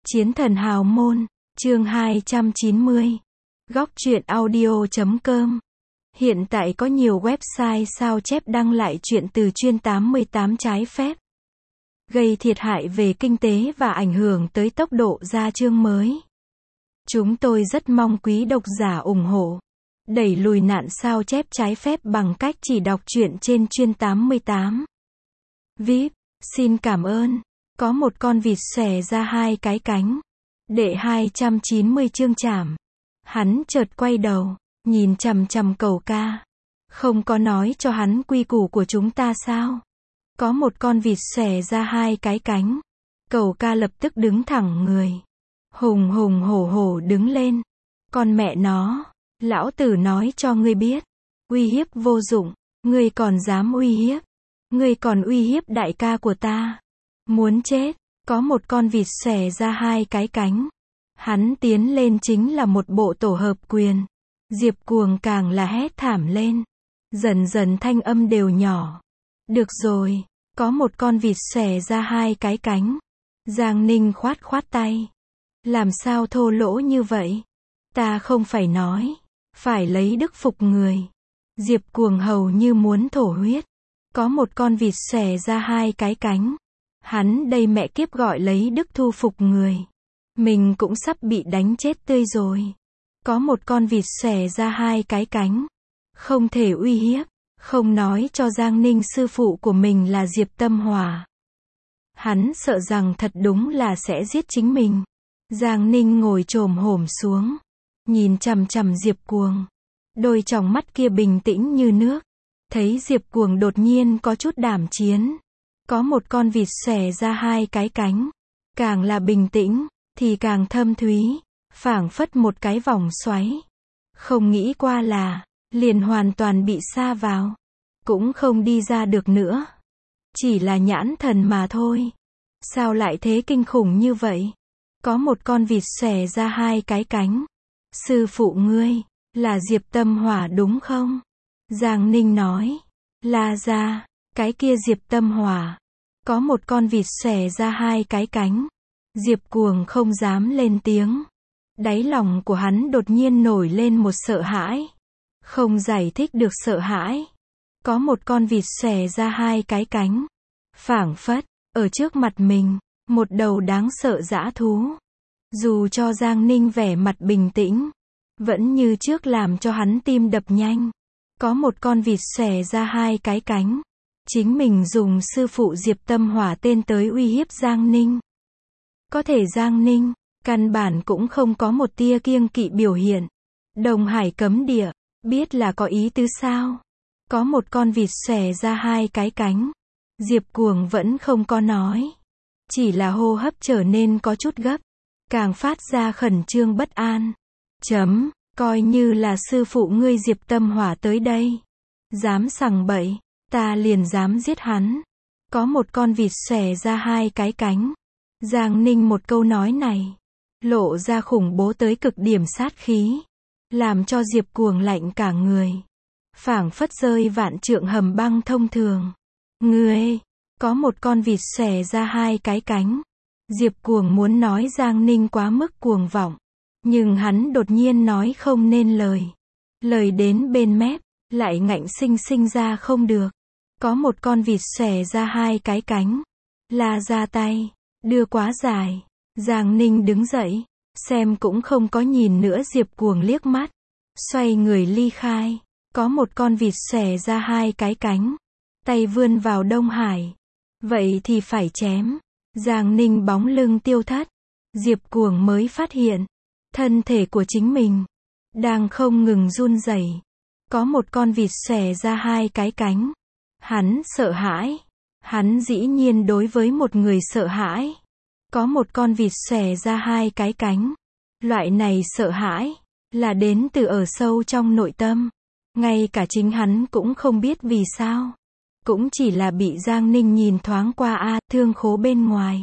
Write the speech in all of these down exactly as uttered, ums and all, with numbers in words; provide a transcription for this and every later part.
Chiến thần hào môn, chương hai trăm chín mươi. Góc truyện audio chấm com. Hiện tại có nhiều website sao chép đăng lại truyện từ chuyên tám mươi tám trái phép, gây thiệt hại về kinh tế và ảnh hưởng tới tốc độ ra chương mới. Chúng tôi rất mong quý độc giả ủng hộ, đẩy lùi nạn sao chép trái phép bằng cách chỉ đọc truyện trên chuyên tám mươi tám. vê i pê, xin cảm ơn. Có một con vịt xòe ra hai cái cánh. Đệ hai trăm chín mươi chương chảm. Hắn chợt quay đầu, nhìn chằm chằm Cẩu Ca. Không có nói cho hắn quy củ của chúng ta sao? Có một con vịt xòe ra hai cái cánh. Cẩu Ca lập tức đứng thẳng người. Hùng hùng hổ hổ đứng lên. Con mẹ nó, lão tử nói cho ngươi biết. Uy hiếp vô dụng, ngươi còn dám uy hiếp. Ngươi còn uy hiếp đại ca của ta. Muốn chết. Có một con vịt xòe ra hai cái cánh. Hắn tiến lên chính là một bộ tổ hợp quyền. Diệp Cuồng càng là hét thảm lên. Dần dần thanh âm đều nhỏ. Được rồi, có một con vịt xòe ra hai cái cánh. Giang Ninh khoát khoát tay. Làm sao thô lỗ như vậy? Ta không phải nói, phải lấy đức phục người. Diệp Cuồng hầu như muốn thổ huyết. Có một con vịt xòe ra hai cái cánh. Hắn đây mẹ kiếp gọi lấy đức thu phục người. Mình cũng sắp bị đánh chết tươi rồi. Có một con vịt xòe ra hai cái cánh. Không thể uy hiếp. Không nói cho Giang Ninh sư phụ của mình là Diệp Tâm Hỏa. Hắn sợ rằng thật đúng là sẽ giết chính mình. Giang Ninh ngồi chồm hổm xuống. Nhìn chằm chằm Diệp Cuồng. Đôi tròng mắt kia bình tĩnh như nước. Thấy Diệp Cuồng đột nhiên có chút đảm chiến. Có một con vịt xòe ra hai cái cánh. Càng là bình tĩnh, thì càng thâm thúy. Phảng phất một cái vòng xoáy. Không nghĩ qua là, liền hoàn toàn bị sa vào. Cũng không đi ra được nữa. Chỉ là nhãn thần mà thôi. Sao lại thế kinh khủng như vậy? Có một con vịt xòe ra hai cái cánh. Sư phụ ngươi, là Diệp Tâm Hỏa đúng không? Giang Ninh nói. La ra. Cái kia Diệp Tâm Hỏa. Có một con vịt xòe ra hai cái cánh. Diệp Cuồng không dám lên tiếng. Đáy lòng của hắn đột nhiên nổi lên một sợ hãi. Không giải thích được sợ hãi. Có một con vịt xòe ra hai cái cánh. Phảng phất, ở trước mặt mình, một đầu đáng sợ dã thú. Dù cho Giang Ninh vẻ mặt bình tĩnh, vẫn như trước làm cho hắn tim đập nhanh. Có một con vịt xòe ra hai cái cánh. Chính mình dùng sư phụ Diệp Tâm Hỏa tên tới uy hiếp Giang Ninh. Có thể Giang Ninh, căn bản cũng không có một tia kiêng kỵ biểu hiện. Đồng Hải cấm địa, biết là có ý tứ sao? Có một con vịt xòe ra hai cái cánh. Diệp Cuồng vẫn không có nói. Chỉ là hô hấp trở nên có chút gấp. Càng phát ra khẩn trương bất an. Chấm, coi như là sư phụ ngươi Diệp Tâm Hỏa tới đây. Dám sằng bậy. Ta liền dám giết hắn. Có một con vịt xòe ra hai cái cánh. Giang Ninh một câu nói này, lộ ra khủng bố tới cực điểm sát khí. Làm cho Diệp Cuồng lạnh cả người. Phảng phất rơi vạn trượng hầm băng thông thường. Ngươi, có một con vịt xòe ra hai cái cánh. Diệp Cuồng muốn nói Giang Ninh quá mức cuồng vọng. Nhưng hắn đột nhiên nói không nên lời. Lời đến bên mép, lại ngạnh sinh sinh ra không được. Có một con vịt xòe ra hai cái cánh. La ra tay, đưa quá dài. Giang Ninh đứng dậy, xem cũng không có nhìn nữa Diệp Cuồng liếc mắt. Xoay người ly khai. Có một con vịt xòe ra hai cái cánh. Tay vươn vào Đông Hải. Vậy thì phải chém. Giang Ninh bóng lưng tiêu thất. Diệp Cuồng mới phát hiện. Thân thể của chính mình đang không ngừng run rẩy. Có một con vịt xòe ra hai cái cánh. Hắn sợ hãi. Hắn dĩ nhiên đối với một người sợ hãi. Có một con vịt xòe ra hai cái cánh. Loại này sợ hãi là đến từ ở sâu trong nội tâm. Ngay cả chính hắn cũng không biết vì sao. Cũng chỉ là bị Giang Ninh nhìn thoáng qua a thương khố bên ngoài.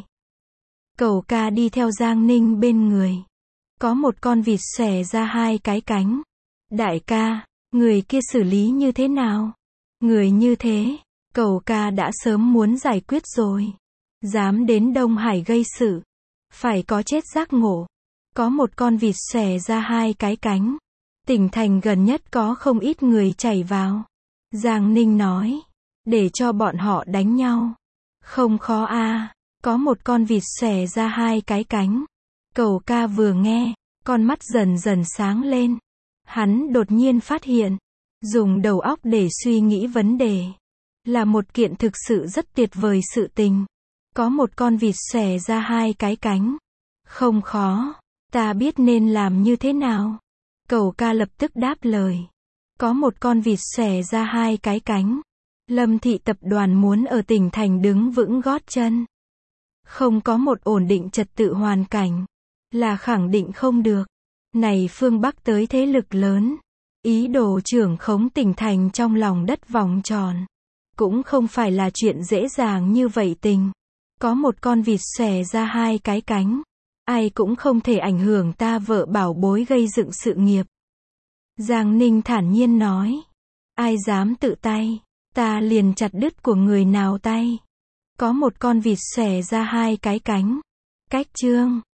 Cẩu Ca đi theo Giang Ninh bên người. Có một con vịt xòe ra hai cái cánh. Đại ca, người kia xử lý như thế nào? Người như thế, Cẩu Ca đã sớm muốn giải quyết rồi. Dám đến Đông Hải gây sự. Phải có chết giác ngộ. Có một con vịt xòe ra hai cái cánh. Tỉnh thành gần nhất có không ít người chảy vào. Giang Ninh nói. Để cho bọn họ đánh nhau. Không khó a. Có một con vịt xòe ra hai cái cánh. Cẩu ca vừa nghe, con mắt dần dần sáng lên. Hắn đột nhiên phát hiện, dùng đầu óc để suy nghĩ vấn đề, là một kiện thực sự rất tuyệt vời sự tình. Có một con vịt xòe ra hai cái cánh. Không khó, ta biết nên làm như thế nào. Cẩu ca lập tức đáp lời. Có một con vịt xòe ra hai cái cánh. Lâm thị tập đoàn muốn ở tỉnh thành đứng vững gót chân. Không có một ổn định trật tự hoàn cảnh, là khẳng định không được. Này phương Bắc tới thế lực lớn, ý đồ trưởng khống tỉnh thành trong lòng đất vòng tròn, cũng không phải là chuyện dễ dàng như vậy tình. Có một con vịt xòe ra hai cái cánh, ai cũng không thể ảnh hưởng ta vợ bảo bối gây dựng sự nghiệp. Giang Ninh thản nhiên nói, ai dám tự tay, ta liền chặt đứt của người nào tay. Có một con vịt xòe ra hai cái cánh. Cách chương